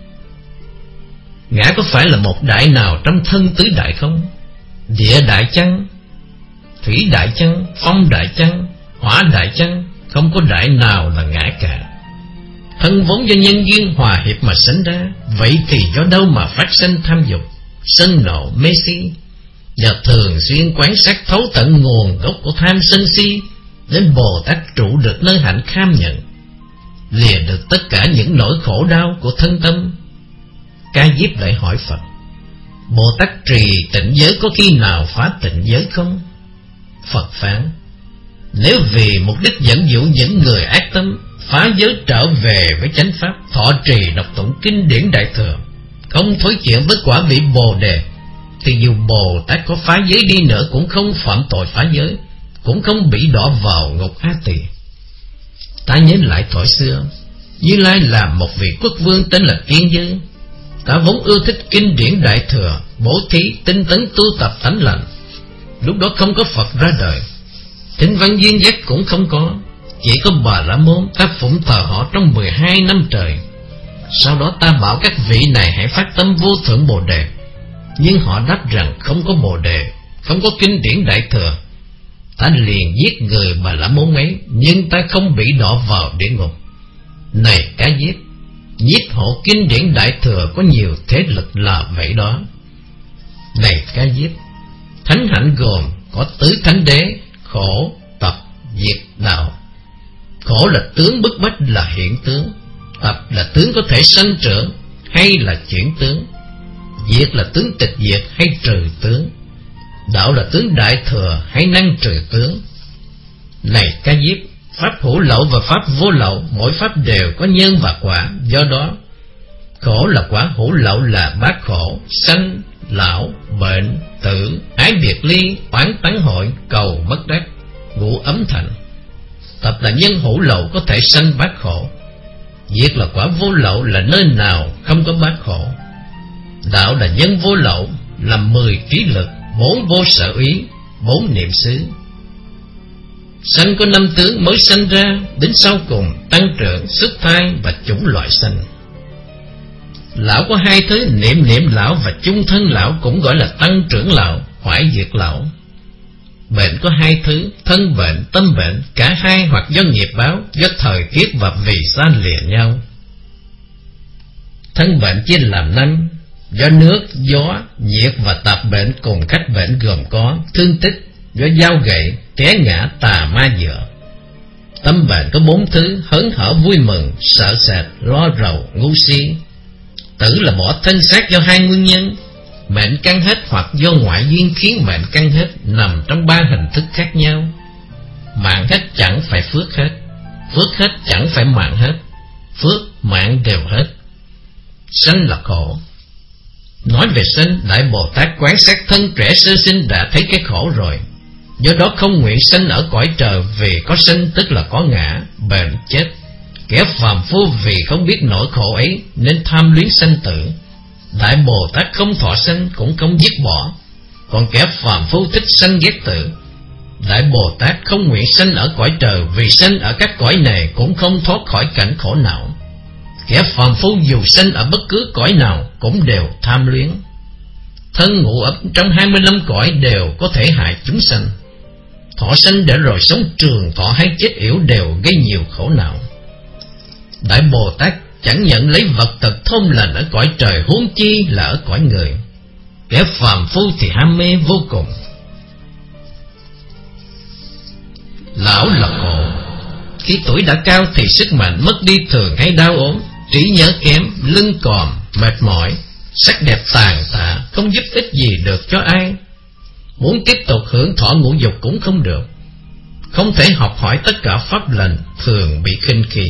Ngã có phải là một đại nào trong thân tứ đại không? Địa đại chăng? Thủy đại chăng? Phong đại chăng? Hỏa đại chăng? Không có đại nào là ngã cả. Thân vốn do nhân duyên hòa hiệp mà sinh ra, vậy thì do đâu mà phát sinh tham dục, sân nộ, mê si? Và thường xuyên quan sát thấu tận nguồn gốc của tham sân si, đến Bồ Tát trụ được nơi hạnh kham nhận, lìa được tất cả những nỗi khổ đau của thân tâm. Ca Diếp lại hỏi Phật: Bồ Tát trì tịnh giới có khi nào phá tịnh giới không? Phật phán: nếu vì mục đích dẫn dụ những người ác tâm phá giới trở về với chánh pháp, thọ trì đọc tụng kinh điển Đại Thừa, không thối chuyển với quả vị Bồ Đề, thì dù Bồ Tát có phá giới đi nữa cũng không phạm tội phá giới, cũng không bị đọa vào ngục A Tỳ. Ta nhớ lại thuở xưa, Như Lai là một vị quốc vương tên là Kiên Dư. Ta vốn ưa thích kinh điển Đại Thừa, bố thí, tinh tấn tu tập thánh lành. Lúc đó không có Phật ra đời, thính văn duyên giác cũng không có, chỉ có Bà La Môn. Ta phụng thờ họ trong mười hai năm trời. Sau đó ta bảo các vị này hãy phát tâm vô thượng Bồ Đề, nhưng họ đáp rằng không có Bồ Đề, không có kinh điển Đại Thừa. Ta liền giết người Bà La Môn ấy, nhưng ta không bị đọa vào địa ngục. Này Cá Diếp, nhiếp hộ kinh điển Đại Thừa có nhiều thế lực là vậy đó. Này Cá Diếp, thánh hạnh gồm có tứ thánh đế: khổ, tập, diệt, đạo. Khổ là tướng bức bách, là hiện tướng. Tập là tướng có thể sanh trưởng hay là chuyển tướng. Diệt là tướng tịch diệt hay trừ tướng. Đạo là tướng đại thừa hay năng trừ tướng. Này Cá Diếp, pháp hữu lậu và pháp vô lậu, mỗi pháp đều có nhân và quả. Do đó khổ là quả hữu lậu là bát khổ: sanh, lão, bệnh, tử, ái biệt ly, oán tán hội, cầu bất đắc, ngũ ấm thành. Tập là nhân hữu lậu có thể sanh bát khổ. Diệt là quả vô lậu là nơi nào không có bát khổ. Đạo là nhân vô lậu, là mười trí lực, bốn vô sở ý, bốn niệm xứ. Sanh có năm tướng mới sanh ra, đến sau cùng tăng trưởng, xuất thai và chủng loại sanh. Lão có hai thứ, niệm niệm lão và chung thân lão, cũng gọi là tăng trưởng lão, hoại diệt lão. Bệnh có hai thứ, thân bệnh, tâm bệnh, cả hai hoặc do nghiệp báo, do thời tiết và vì xa lìa nhau. Thân bệnh chia làm năm, do nước, gió, nhiệt và tạp bệnh cùng cách bệnh gồm có thương tích, do dao gậy, té ngã, tà ma dựa. Tâm bệnh có bốn thứ, hớn hở vui mừng, sợ sệt, lo rầu, ngu si. Tử là bỏ thân xác do hai nguyên nhân, mệnh căn hết hoặc do ngoại duyên khiến mệnh căn hết, nằm trong ba hình thức khác nhau. Mạng hết chẳng phải phước hết, phước hết chẳng phải mạng hết, phước mạng đều hết. Sanh là khổ. Nói về sanh, Đại Bồ Tát quán sát thân trẻ sơ sinh đã thấy cái khổ rồi, do đó không nguyện sanh ở cõi trời, vì có sanh tức là có ngã, bệnh, chết. Kẻ phàm phu vì không biết nỗi khổ ấy nên tham luyến sanh tử. Đại Bồ Tát không thọ sanh cũng không dứt bỏ, còn kẻ phàm phu thích sanh ghét tử. Đại Bồ Tát không nguyện sanh ở cõi trời, vì sanh ở các cõi này cũng không thoát khỏi cảnh khổ não. Kẻ phàm phu dù sanh ở bất cứ cõi nào cũng đều tham luyến. Thân ngũ ấp trong hai mươi lăm cõi đều có thể hại chúng sanh. Thọ sanh để rồi sống trường thọ hay chết yểu đều gây nhiều khổ não. Đại Bồ Tát chẳng nhận lấy vật thực thôn lành ở cõi trời, huống chi là ở cõi người. Kẻ phàm phu thì ham mê vô cùng. Lão là khổ. Khi tuổi đã cao thì sức mạnh mất đi thường hay đau ốm, trí nhớ kém, lưng còm, mệt mỏi, sắc đẹp tàn tạ, không giúp ích gì được cho ai. Muốn tiếp tục hưởng thọ ngũ dục cũng không được. Không thể học hỏi tất cả pháp lành, thường bị khinh khi.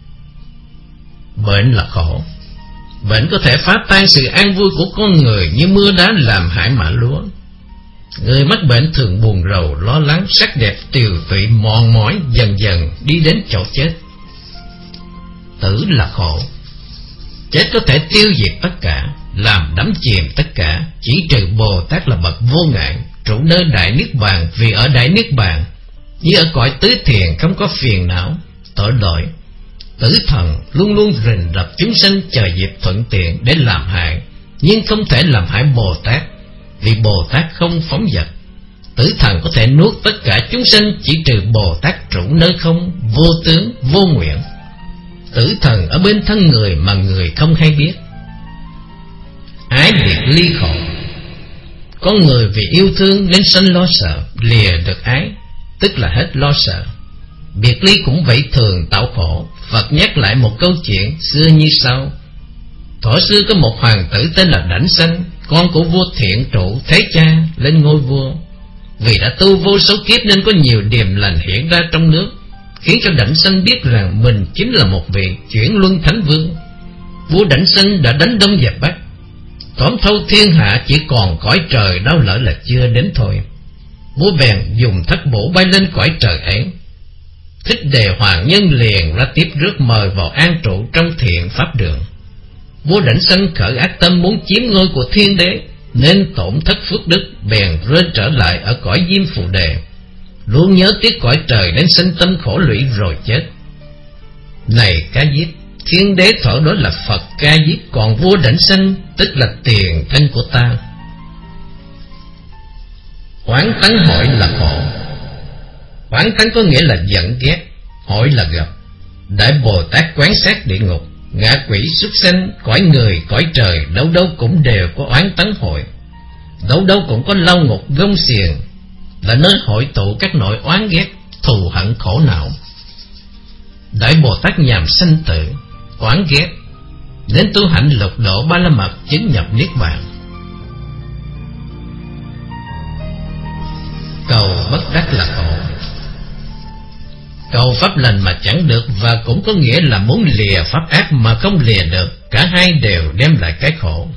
Bệnh là khổ. Bệnh có thể phá tan sự an vui của con người như mưa đá làm hại mạ lúa. Người mắc bệnh thường buồn rầu, lo lắng, sắc đẹp tiều tụy, mòn mỏi, dần dần đi đến chỗ chết. Tử là khổ. Chết có thể tiêu diệt tất cả, làm đắm chìm tất cả, chỉ trừ Bồ Tát là bậc vô ngại, trụ nơi đại niết bàn. Vì ở đại niết bàn như ở cõi tứ thiền không có phiền não, tội lỗi. Tử thần luôn luôn rình rập chúng sanh chờ dịp thuận tiện để làm hại, nhưng không thể làm hại Bồ Tát, vì Bồ Tát không phóng dật. Tử thần có thể nuốt tất cả chúng sanh, chỉ trừ Bồ Tát trụ nơi không, vô tướng, vô nguyện. Tử thần ở bên thân người mà người không hay biết. Ái biệt ly khổ. Con người vì yêu thương nên sanh lo sợ, lìa được ái tức là hết lo sợ. Biệt ly cũng vậy, thường tạo khổ. Phật nhắc lại một câu chuyện xưa như sau. Thuở xưa có một hoàng tử tên là Đảnh Sanh, con của vua Thiện Trụ Thế Cha lên ngôi vua. Vì đã tu vô số kiếp nên có nhiều điềm lành hiện ra trong nước, khiến cho Đảnh Sanh biết rằng mình chính là một vị chuyển luân thánh vương. Vua Đảnh Sanh đã đánh đông dẹp bắc, tóm thâu thiên hạ, chỉ còn cõi trời đau lỡ là chưa đến thôi. Vua bèn dùng thất bổ bay lên cõi trời ấy. Thích Đề hoàng nhân liền ra tiếp rước mời vào an trụ trong thiện pháp đường. Vua Đảnh Sanh khởi ác tâm muốn chiếm ngôi của thiên đế, nên tổn thất phước đức, bèn rơi trở lại ở cõi Diêm Phù Đề, luôn nhớ tiếc cõi trời nên sinh tâm khổ lụy rồi chết. Này Ca Diếp, thiên đế thọ đó là Phật Ca Diếp, còn vua Đảnh Sanh tức là tiền thân của ta. Oán tánh hội là khổ. Oán tánh có nghĩa là giận ghét, hội là gặp. Đại Bồ Tát quán sát địa ngục, ngạ quỷ, súc sanh, cõi người, cõi trời, đâu đâu cũng đều có oán tánh hội. Đâu đâu cũng có lao ngục gông xiềng, là nơi hội tụ các nỗi oán ghét, thù hận khổ não. Đại Bồ Tát nhằm sanh tử, oán ghét, nên tu hạnh lục độ ba la mật, chứng nhập niết bàn. Cầu bất đắc là khổ. Cầu pháp lành mà chẳng được, và cũng có nghĩa là muốn lìa pháp ác mà không lìa được, cả hai đều đem lại cái khổ.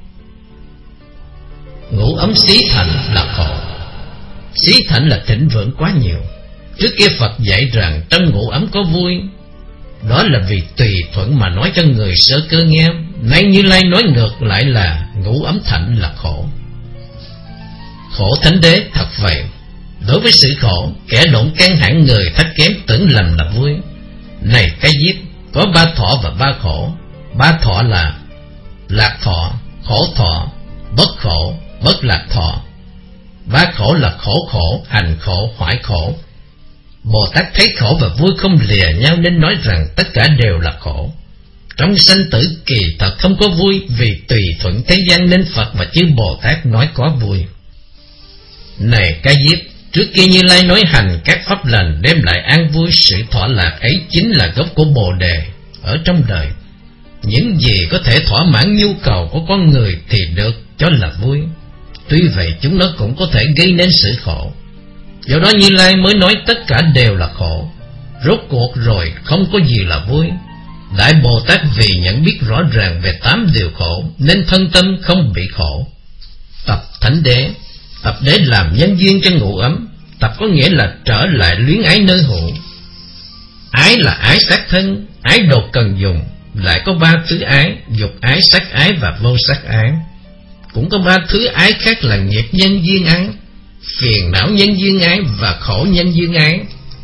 Ngũ ấm xí thành là khổ. Xí thành là thịnh vượng quá nhiều. Trước kia Phật dạy rằng trong ngũ ấm có vui, đó là vì tùy thuận mà nói cho người sơ cơ nghe. Nay Như Lai nói ngược lại là ngũ ấm thạnh là khổ. Khổ thánh đế thật vậy. Đối với sự khổ, kẻ lộn can hạng người thấp kém tưởng lầm là vui. Này cái giết, có ba thọ và ba khổ. Ba thọ là lạc thọ, khổ thọ, bất khổ, bất lạc thọ. Ba khổ là khổ khổ, hành khổ, hoại khổ. Bồ Tát thấy khổ và vui không lìa nhau nên nói rằng tất cả đều là khổ. Trong sanh tử kỳ thật không có vui, vì tùy thuận thế gian nên Phật và chư Bồ Tát nói có vui. Này Ca Diếp, trước kia Như Lai nói hành các pháp lành đem lại an vui, sự thỏa lạc ấy chính là gốc của Bồ Đề ở trong đời. Những gì có thể thỏa mãn nhu cầu của con người thì được cho là vui. Tuy vậy chúng nó cũng có thể gây nên sự khổ. Do đó Như Lai mới nói tất cả đều là khổ. Rốt cuộc rồi không có gì là vui. Đại Bồ Tát vì nhận biết rõ ràng về tám điều khổ nên thân tâm không bị khổ. Tập thánh đế. Tập đế làm nhân duyên cho ngũ ấm. Tập có nghĩa là trở lại luyến ái nơi hữu. Ái là ái sát thân, ái đột cần dùng. Lại có ba thứ ái: dục ái, sắc ái và vô sắc ái. Cũng có ba thứ ái khác là nghiệp nhân duyên ái, phiền não nhân duyên ái và khổ nhân duyên ái.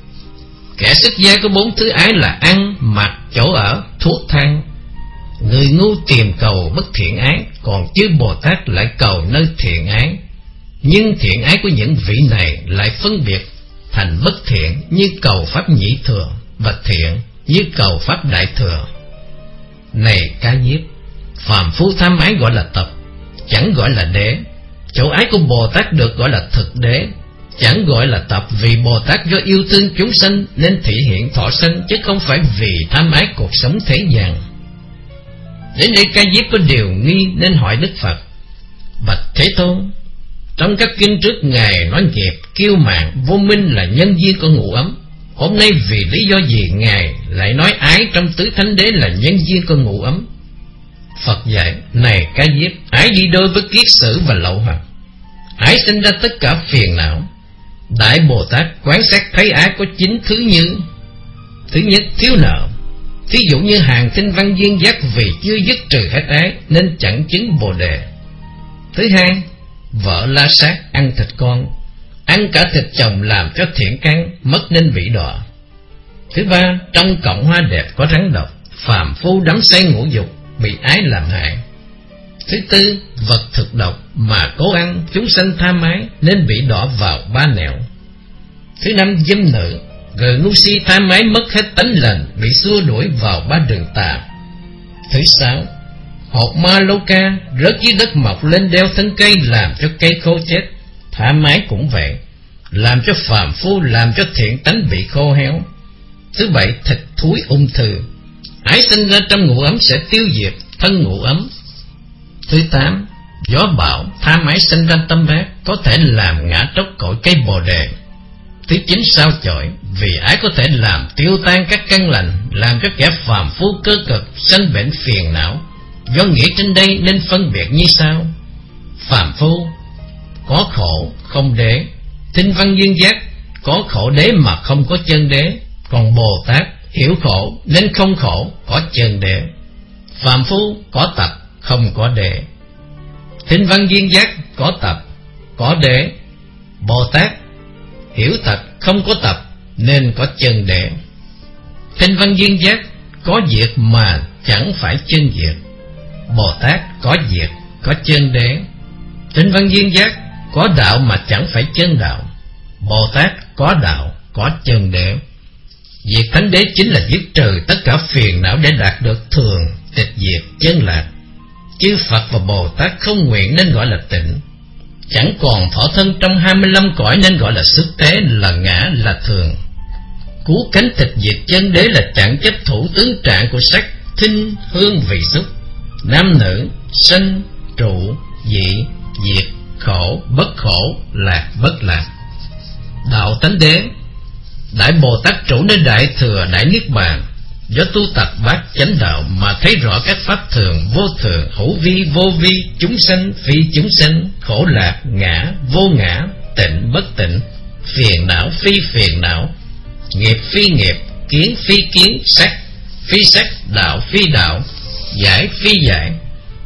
Kẻ xuất gia có bốn thứ ái là ăn, mặc, chỗ ở, thuốc thang. Người ngu tìm cầu bất thiện ái, còn chư Bồ Tát lại cầu nơi thiện ái. Nhưng thiện ái của những vị này lại phân biệt thành bất thiện như cầu pháp nhị thừa, và thiện như cầu pháp đại thừa. Này Ca Diếp, phàm phu tham ái gọi là tập, chẳng gọi là đế. Chỗ ái của Bồ Tát được gọi là thực đế, chẳng gọi là tập, vì Bồ Tát do yêu thương chúng sanh nên thị hiện thọ sanh, chứ không phải vì tham ái cuộc sống thế gian. Đến đây Ca Diếp có điều nghi nên hỏi Đức Phật: Bạch Thế Tôn, trong các kinh trước Ngài nói nghiệp, kiêu mạn, vô minh là nhân duyên của ngũ ấm. Hôm nay vì lý do gì Ngài lại nói ái trong tứ thánh đế là nhân duyên của ngũ ấm? Phật dạy: Này Ca Diếp, ái đi đôi với kiết sử và lậu hoặc. Ái sinh ra tất cả phiền não. Đại Bồ Tát quán sát thấy ái có chín thứ như: thứ nhất, thiếu nợ. Thí dụ như hàng tinh văn duyên giác vì chưa dứt trừ hết ái nên chẳng chứng Bồ Đề. Thứ hai, vợ la sát ăn thịt con, ăn cả thịt chồng làm cho thiện căn mất nên bị đọa. Thứ ba, trong cọng hoa đẹp có rắn độc, phàm phu đắm say ngũ dục, bị ái làm hại. Thứ tư, vật thực độc mà cố ăn, chúng sanh tham ái nên bị đọa vào ba nẻo. Thứ năm, dâm nữ, người ngu si tham ái mất hết tánh lành, bị xua đuổi vào ba đường tà. Thứ sáu, hột ma lô ca rớt dưới đất mọc lên đeo thân cây làm cho cây khô chết. Tham ái cũng vậy, làm cho phàm phu, làm cho thiện tánh bị khô héo. Thứ bảy, thịt thúi ung thư, ái sinh ra trong ngũ ấm sẽ tiêu diệt thân ngũ ấm. Thứ tám, gió bão tham ái sinh ra tâm ác, có thể làm ngã tróc cội cây Bồ Đề. Thứ chín, sao chổi, vì ái có thể làm tiêu tan các căn lành, làm cho kẻ phàm phu cơ cực sanh bệnh phiền não. Do nghĩa trên đây nên phân biệt như sau: phàm phu có khổ không đế, tinh văn duyên giác có khổ đế mà không có chân đế, còn Bồ Tát hiểu khổ nên không khổ, có chân đế. Phàm phu có tập không có đế, tinh văn duyên giác có tập có đế, Bồ Tát hiểu tập không có tập nên có chân đế. Tinh văn duyên giác có diệt mà chẳng phải chân diệt, Bồ Tát có diệt có chân đế. Tinh văn duyên giác có đạo mà chẳng phải chân đạo, Bồ Tát có đạo có chân đế. Diệt thánh đế chính là dứt trừ tất cả phiền não để đạt được thường tịch diệt chân lạc. Chư Phật và Bồ Tát không nguyện nên gọi là tịnh, chẳng còn thọ thân trong hai mươi lăm cõi nên gọi là xuất thế, là ngã, là thường. Cứu cánh tịch diệt chân đế là chẳng chấp thủ tướng trạng của sắc, thinh, hương, vị, xúc, nam nữ, sanh, trụ, dị, diệt, khổ, bất khổ, lạc, bất lạc. Đạo tánh đế, Đại Bồ Tát trụ nơi đại thừa đại niết bàn, do tu tập bát chánh đạo mà thấy rõ các pháp thường, vô thường, hữu vi, vô vi, chúng sanh, phi chúng sanh, khổ lạc, ngã, vô ngã, tịnh, bất tịnh, phiền não, phi phiền não, nghiệp, phi nghiệp, kiến, phi kiến, sắc, phi sắc, đạo, phi đạo, giải, phi giải,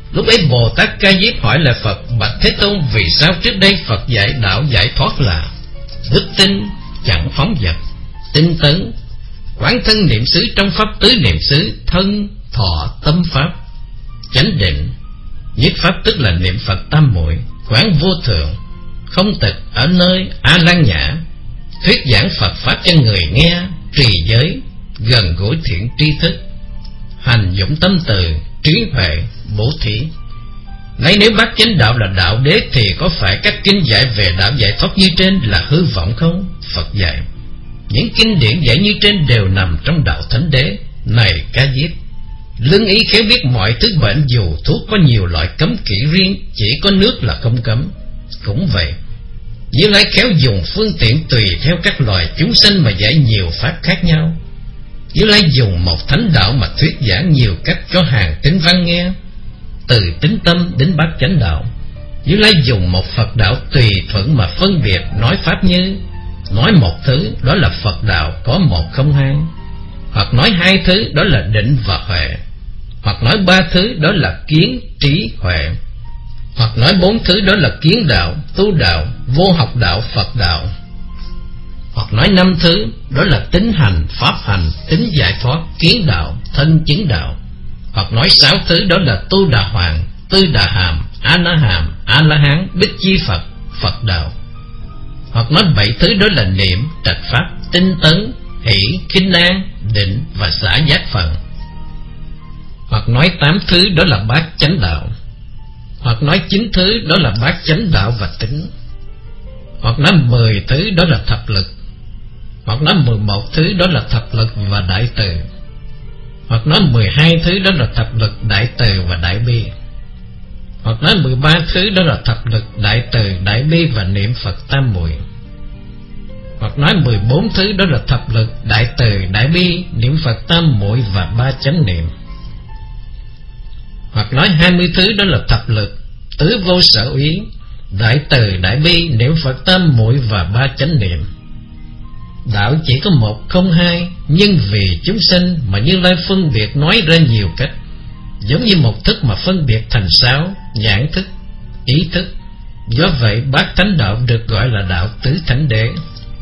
Lúc ấy Bồ Tát Ca Diếp hỏi lại Phật: bạch Thế Tôn, vì sao trước đây Phật dạy đạo giải thoát là đức tin, chẳng phóng dật, tinh tấn, quán thân niệm xứ trong pháp tứ niệm xứ, thân thọ tâm pháp, chánh định, nhất pháp tức là niệm Phật tam muội, quán vô thường, không tịch ở nơi A Lan Nhã, thuyết giảng Phật pháp cho người nghe, trì giới, gần gũi thiện tri thức, hành dụng tâm từ, trí huệ, bố thí. Lấy nếu bát chánh đạo là đạo đế thì có phải các kinh dạy về đạo giải thoát như trên là hư vọng không? Phật dạy những kinh điển dạy như trên đều nằm trong đạo thánh đế. Này Ca Diếp, lương ý khéo biết mọi thứ bệnh, dù thuốc có nhiều loại cấm kỹ riêng, chỉ có nước là không cấm. Cũng vậy, Như Lai khéo dùng phương tiện tùy theo các loài chúng sanh mà dạy nhiều pháp khác nhau. Như Lai dùng một thánh đạo mà thuyết giảng nhiều cách cho hàng tín văn nghe, từ tín tâm đến bát chánh đạo. Như Lai dùng một Phật đạo tùy thuận mà phân biệt nói pháp, như nói một thứ đó là Phật đạo có một không hai, hoặc nói hai thứ đó là định và huệ, hoặc nói ba thứ đó là kiến trí huệ, hoặc nói bốn thứ đó là kiến đạo, tu đạo, vô học đạo, Phật đạo, hoặc nói năm thứ đó là tính hành, pháp hành, tính giải thoát, kiến đạo, thân chứng đạo, hoặc nói sáu thứ đó là tu đà hoàng, tư đà hàm, a na hàm, a la hán, bích chi Phật, Phật đạo, hoặc nói bảy thứ đó là niệm, trạch pháp, tinh tấn, hỷ, khinh an, định và xả giác phần, hoặc nói tám thứ đó là bát chánh đạo, hoặc nói chín thứ đó là bát chánh đạo và tính, hoặc nói mười thứ đó là thập lực, hoặc nói mười một thứ đó là thập lực và đại từ, hoặc nói mười hai thứ đó là thập lực, đại từ và đại bi, hoặc nói mười ba thứ đó là thập lực, đại từ, đại bi và niệm Phật tam muội, hoặc nói mười bốn thứ đó là thập lực, đại từ, đại bi, niệm Phật tam muội và ba chánh niệm, hoặc nói hai mươi thứ đó là thập lực, tứ vô sở úy, đại từ, đại bi, niệm Phật tam muội và ba chánh niệm. Đạo chỉ có một không hai, nhưng vì chúng sanh mà Như Lai phân biệt nói ra nhiều cách, giống như một thức mà phân biệt thành sáu: nhãn thức, ý thức. Do vậy bát thánh đạo được gọi là đạo tứ thánh đế.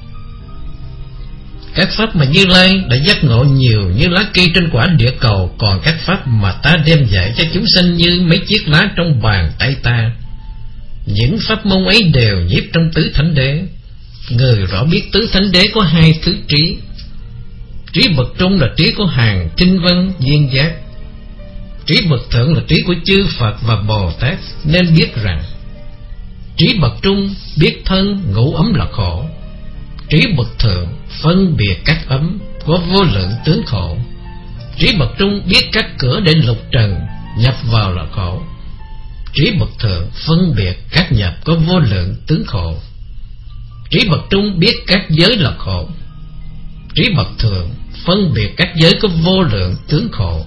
Các pháp mà Như Lai đã giác ngộ nhiều như lá cây trên quả địa cầu, còn các pháp mà ta đem dạy cho chúng sanh như mấy chiếc lá trong bàn tay ta. Những pháp môn ấy đều nhiếp trong tứ thánh đế. Người rõ biết tứ thánh đế có hai thứ trí. Trí bậc trung là trí của hàng kinh văn duyên giác. Trí bậc thượng là trí của chư Phật và Bồ Tát. Nên biết rằng trí bậc trung biết thân ngũ ấm là khổ. Trí bậc thượng phân biệt các ấm có vô lượng tướng khổ. Trí bậc trung biết các cửa để lục trần nhập vào là khổ. Trí bậc thượng phân biệt các nhập có vô lượng tướng khổ. Trí bậc trung biết các giới là khổ. Trí bậc thượng phân biệt các giới có vô lượng tướng khổ.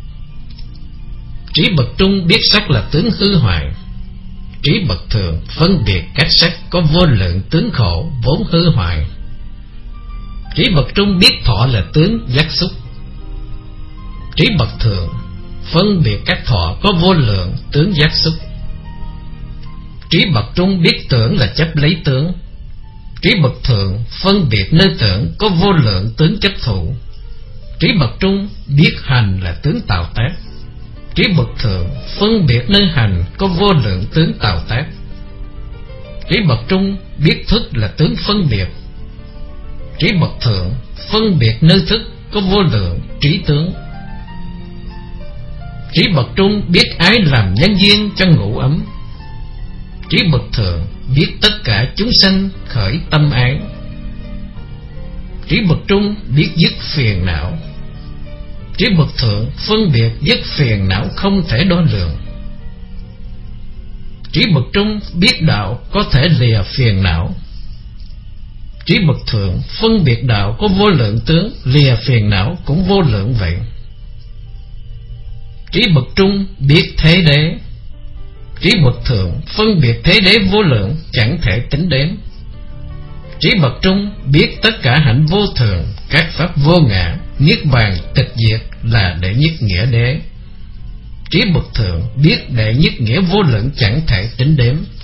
Trí bậc trung biết sắc là tướng hư hoại. Trí bậc thượng phân biệt các sắc có vô lượng tướng khổ vốn hư hoại. Trí bậc trung biết thọ là tướng giác xúc. Trí bậc thượng phân biệt các thọ có vô lượng tướng giác xúc. Trí bậc trung biết tưởng là chấp lấy tướng. Trí bậc thượng phân biệt nơi tưởng có vô lượng tướng chấp thụ. Trí bậc trung biết hành là tướng tạo tác. Trí bậc thượng phân biệt nơi hành có vô lượng tướng tạo tác. Trí bậc trung biết thức là tướng phân biệt. Trí bậc thượng phân biệt nơi thức có vô lượng trí tướng. Trí bậc trung biết ái làm nhân duyên cho ngũ ấm. Trí bậc thượng biết tất cả chúng sanh khởi tâm ái. Trí bậc trung biết dứt phiền não. Trí bậc thượng phân biệt dứt phiền não không thể đo lường. Trí bậc trung biết đạo có thể lìa phiền não. Trí bậc thượng phân biệt đạo có vô lượng tướng, lìa phiền não cũng vô lượng vậy. Trí bậc trung biết thế đế. Trí bậc thượng phân biệt thế đế vô lượng chẳng thể tính đến. Trí bậc trung biết tất cả hạnh vô thường, các pháp vô ngã, niết bàn tịch diệt là đệ nhất nghĩa đế. Trí bậc thượng biết đệ nhất nghĩa vô lượng chẳng thể tính đếm,